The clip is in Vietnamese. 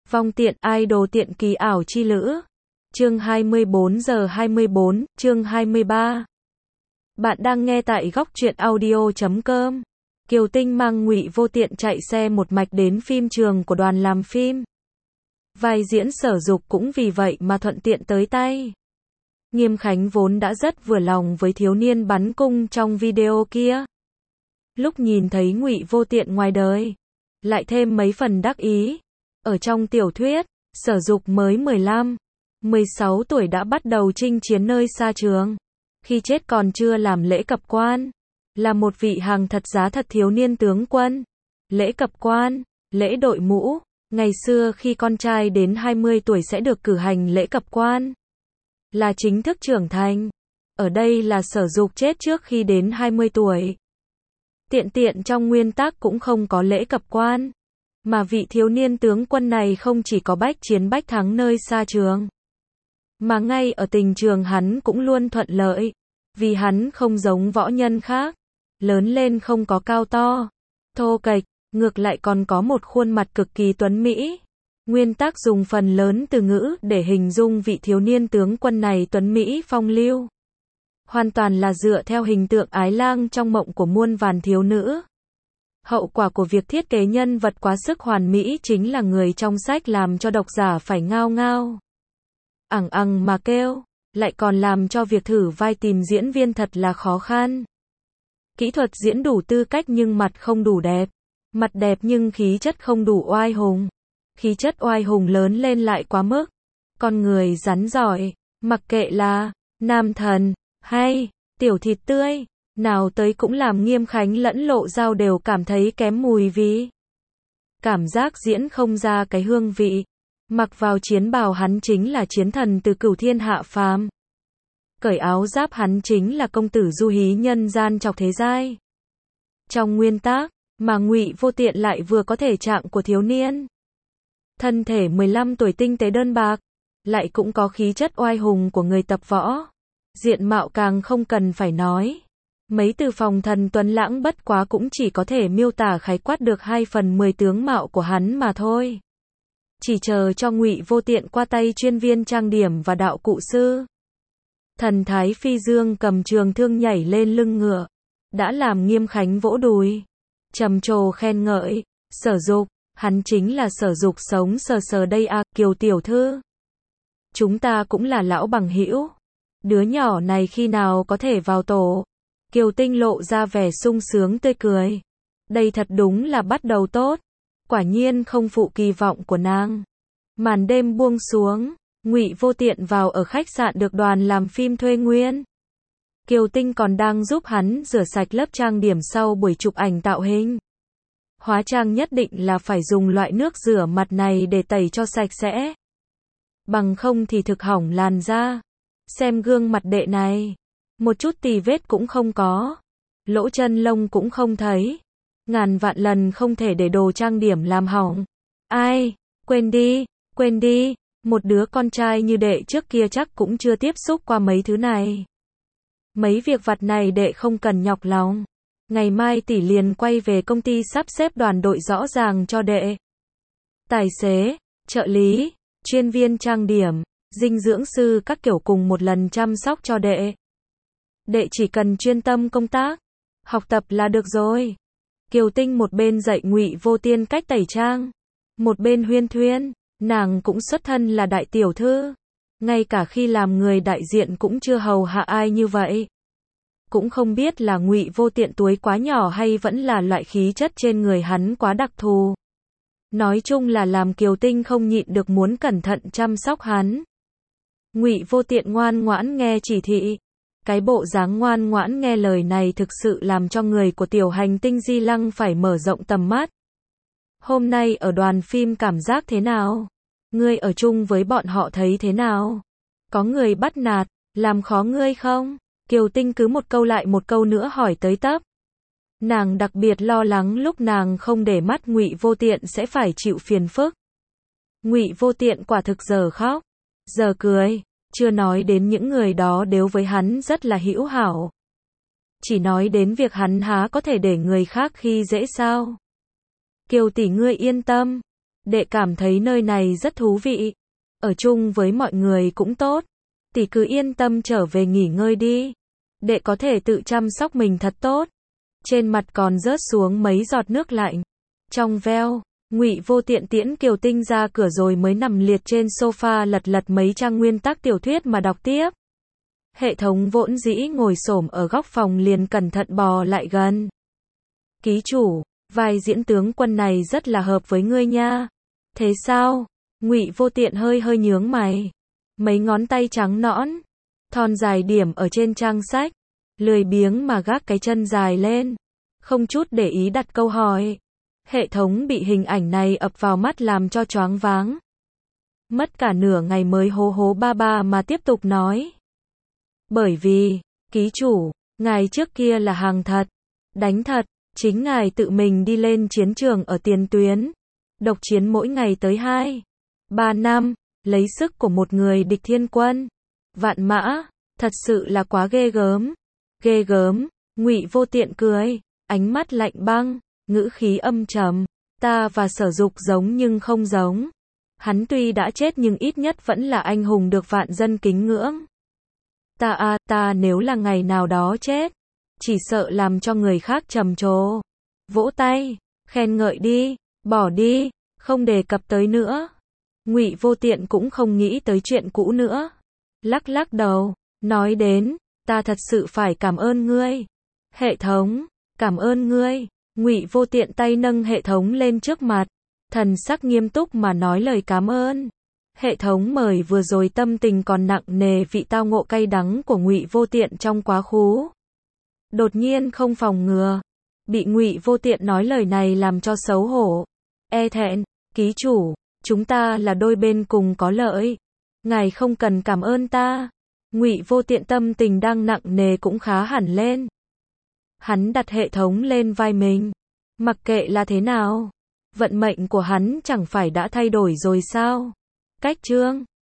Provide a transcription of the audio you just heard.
Vong tiện idol tiện kỳ ảo chi lữ. Chương 24:24, chương 23. Bạn đang nghe tại góc truyện audio.com. Kiều Tinh mang Ngụy Vô Tiện chạy xe một mạch đến phim trường của đoàn làm phim. Vai diễn Sở Dục cũng vì vậy mà thuận tiện tới tay. Nghiêm Khánh vốn đã rất vừa lòng với thiếu niên bắn cung trong video kia. Lúc nhìn thấy Ngụy Vô Tiện ngoài đời, lại thêm mấy phần đắc ý. Ở trong tiểu thuyết, Sở Dục mới 15, 16 tuổi đã bắt đầu chinh chiến nơi xa trường. Khi chết còn chưa làm lễ cập quan. Là một vị hàng thật giá thật thiếu niên tướng quân. Lễ cập quan, lễ đội mũ. Ngày xưa khi con trai đến 20 tuổi sẽ được cử hành lễ cập quan. Là chính thức trưởng thành. Ở đây là Sở Dục chết trước khi đến 20 tuổi. Tiện trong nguyên tắc cũng không có lễ cập quan. Mà vị thiếu niên tướng quân này không chỉ có bách chiến bách thắng nơi xa trường. Mà ngay ở tình trường hắn cũng luôn thuận lợi. Vì hắn không giống võ nhân khác. Lớn lên không có cao to, thô kệch, ngược lại còn có một khuôn mặt cực kỳ tuấn mỹ. Nguyên tắc dùng phần lớn từ ngữ để hình dung vị thiếu niên tướng quân này tuấn mỹ phong lưu. Hoàn toàn là dựa theo hình tượng ái lang trong mộng của muôn vàn thiếu nữ. Hậu quả của việc thiết kế nhân vật quá sức hoàn mỹ chính là người trong sách làm cho độc giả phải ngao ngao mà kêu, lại còn làm cho việc thử vai tìm diễn viên thật là khó khăn. Kỹ thuật diễn đủ tư cách nhưng mặt không đủ đẹp. Mặt đẹp nhưng khí chất không đủ oai hùng. Khí chất oai hùng lớn lên lại quá mức. Con người rắn giỏi, mặc kệ là nam thần hay tiểu thịt tươi, nào tới cũng làm Nghiêm Khánh lẫn Lộ Dao đều cảm thấy kém mùi vì cảm giác diễn không ra cái hương vị. Mặc vào chiến bào hắn chính là chiến thần từ cửu thiên hạ phàm. Cởi áo giáp hắn chính là công tử du hí nhân gian chọc thế giai. Trong nguyên tắc, mà Ngụy Vô Tiện lại vừa có thể trạng của thiếu niên. Thân thể 15 tuổi tinh tế đơn bạc, lại cũng có khí chất oai hùng của người tập võ. Diện mạo càng không cần phải nói. Mấy từ phòng thần tuấn lãng bất quá cũng chỉ có thể miêu tả khái quát được 2/10 tướng mạo của hắn mà thôi. Chỉ chờ cho Ngụy Vô Tiện qua tay chuyên viên trang điểm và đạo cụ sư. Thần thái phi dương cầm trường thương nhảy lên lưng ngựa, đã làm Nghiêm Khánh vỗ đùi, trầm trồ khen ngợi, Sở Dục, hắn chính là Sở Dục sống sờ đây à, Kiều tiểu thư. Chúng ta cũng là lão bằng hữu. Đứa nhỏ này khi nào có thể vào tổ? Kiều Tinh lộ ra vẻ sung sướng tươi cười. Đây thật đúng là bắt đầu tốt. Quả nhiên không phụ kỳ vọng của nàng. Màn đêm buông xuống. Ngụy Vô Tiện vào ở khách sạn được đoàn làm phim thuê nguyên. Kiều Tinh còn đang giúp hắn rửa sạch lớp trang điểm sau buổi chụp ảnh tạo hình. Hóa trang nhất định là phải dùng loại nước rửa mặt này để tẩy cho sạch sẽ. Bằng không thì thực hỏng làn da. Xem gương mặt đệ này. Một chút tì vết cũng không có. Lỗ chân lông cũng không thấy. Ngàn vạn lần không thể để đồ trang điểm làm hỏng. Ai, quên đi. Một đứa con trai như đệ trước kia chắc cũng chưa tiếp xúc qua mấy thứ này. Mấy việc vặt này đệ không cần nhọc lòng. Ngày mai tỷ liền quay về công ty sắp xếp đoàn đội rõ ràng cho đệ. Tài xế, trợ lý, chuyên viên trang điểm, dinh dưỡng sư các kiểu cùng một lần chăm sóc cho đệ. Đệ chỉ cần chuyên tâm công tác, học tập là được rồi. Kiều Tinh một bên dạy Ngụy Vô Tiện cách tẩy trang, một bên huyên thuyên. Nàng cũng xuất thân là đại tiểu thư. Ngay cả khi làm người đại diện cũng chưa hầu hạ ai như vậy. Cũng không biết là Ngụy Vô Tiện túi quá nhỏ hay vẫn là loại khí chất trên người hắn quá đặc thù. Nói chung là làm Kiều Tinh không nhịn được muốn cẩn thận chăm sóc hắn. Ngụy Vô Tiện ngoan ngoãn nghe chỉ thị. Cái bộ dáng ngoan ngoãn nghe lời này thực sự làm cho người của tiểu hành tinh Di Lăng phải mở rộng tầm mắt. Hôm nay ở đoàn phim cảm giác thế nào? Ngươi ở chung với bọn họ thấy thế nào? Có người bắt nạt, làm khó ngươi không? Kiều Tinh cứ một câu lại một câu nữa hỏi tới tấp. Nàng đặc biệt lo lắng lúc nàng không để mắt Ngụy Vô Tiện sẽ phải chịu phiền phức. Ngụy Vô Tiện quả thực giờ khóc, giờ cười, chưa nói đến những người đó đều với hắn rất là hữu hảo. Chỉ nói đến việc hắn há có thể để người khác khi dễ sao? Kiều tỷ ngươi yên tâm, Đệ cảm thấy nơi này rất thú vị. Ở chung với mọi người cũng tốt. Tỷ cứ yên tâm trở về nghỉ ngơi đi. Đệ có thể tự chăm sóc mình thật tốt. Trên mặt còn rớt xuống mấy giọt nước lạnh. Trong veo, Ngụy Vô Tiện tiễn Kiều Tinh ra cửa rồi mới nằm liệt trên sofa lật lật mấy trang nguyên tắc tiểu thuyết mà đọc tiếp. Hệ thống vốn dĩ ngồi xổm ở góc phòng liền cẩn thận bò lại gần. Ký chủ, vai diễn tướng quân này rất là hợp với ngươi nha. Thế sao? Ngụy Vô Tiện hơi hơi nhướng mày. Mấy ngón tay trắng nõn, thon dài điểm ở trên trang sách. Lười biếng mà gác cái chân dài lên. Không chút để ý đặt câu hỏi. Hệ thống bị hình ảnh này ập vào mắt làm cho choáng váng. Mất cả nửa ngày mới hố hố ba ba mà tiếp tục nói. Bởi vì, ký chủ, ngài trước kia là hàng thật, đánh thật, chính ngài tự mình đi lên chiến trường ở tiền tuyến, độc chiến mỗi ngày tới 2-3 năm, lấy sức của một người địch thiên quân, vạn mã, thật sự là quá ghê gớm. Ghê gớm, Ngụy Vô Tiện cười, ánh mắt lạnh băng, ngữ khí âm trầm, ta và Sở Dục giống nhưng không giống. Hắn tuy đã chết nhưng ít nhất vẫn là anh hùng được vạn dân kính ngưỡng. Ta nếu là ngày nào đó chết, chỉ sợ làm cho người khác trầm trồ. Vỗ tay, khen ngợi đi, bỏ đi, không đề cập tới nữa. Ngụy Vô Tiện cũng không nghĩ tới chuyện cũ nữa. Lắc lắc đầu, nói đến, ta thật sự phải cảm ơn ngươi. Hệ thống, cảm ơn ngươi. Ngụy Vô Tiện tay nâng hệ thống lên trước mặt, thần sắc nghiêm túc mà nói lời cảm ơn. Hệ thống mời vừa rồi tâm tình còn nặng nề vị tao ngộ cay đắng của Ngụy Vô Tiện trong quá khứ. Đột nhiên không phòng ngừa, bị Ngụy Vô Tiện nói lời này làm cho xấu hổ, e thẹn. Ký chủ, chúng ta là đôi bên cùng có lợi. Ngài không cần cảm ơn ta. Ngụy Vô Tiện tâm tình đang nặng nề cũng khá hẳn lên. Hắn đặt hệ thống lên vai mình. Mặc kệ là thế nào, vận mệnh của hắn chẳng phải đã thay đổi rồi sao? Cách chương